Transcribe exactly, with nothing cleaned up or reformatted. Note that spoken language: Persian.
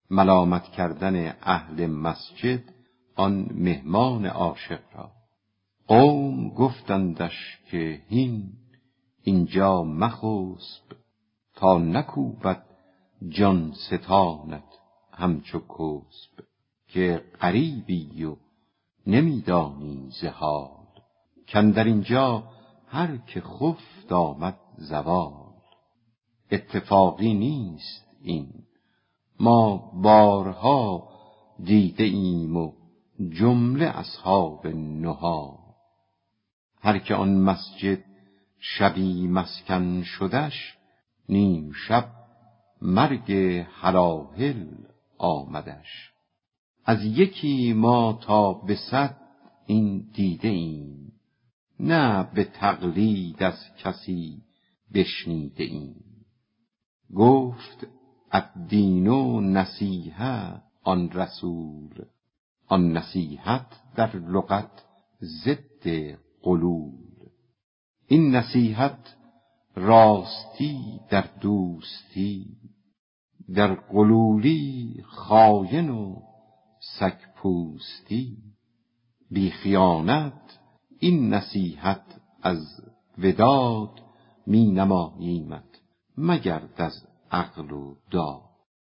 ملامت کردن اهل مسجد آن مهمان عاشق را. قوم گفتندش که هین اینجا مخسب، تا نکوبد جان ستانت همچو کسب. که غریبی و نمیدانی ز حال، کاندر اینجا هر که خفت آمد زوال. اتفاقی نیست این، ما بارها دیده ایم و جمله اصحاب نهی. هر که آن مسجد شبی مسکن شدش، نیم شب مرگ هلاهل آمدش. از یکی ما تا به صد این دیده ایم، نه به تقلید از کسی بشنیده ایم. گفت الدین نصیحه آن رسول، آن نصیحت در لغت ضد غلول. این نصیحت راستی در دوستی، در غلولی خاین و سگ پوستی. بی خیانت این نصیحت از وداد، می نماییمت مگرد از عقل و داد.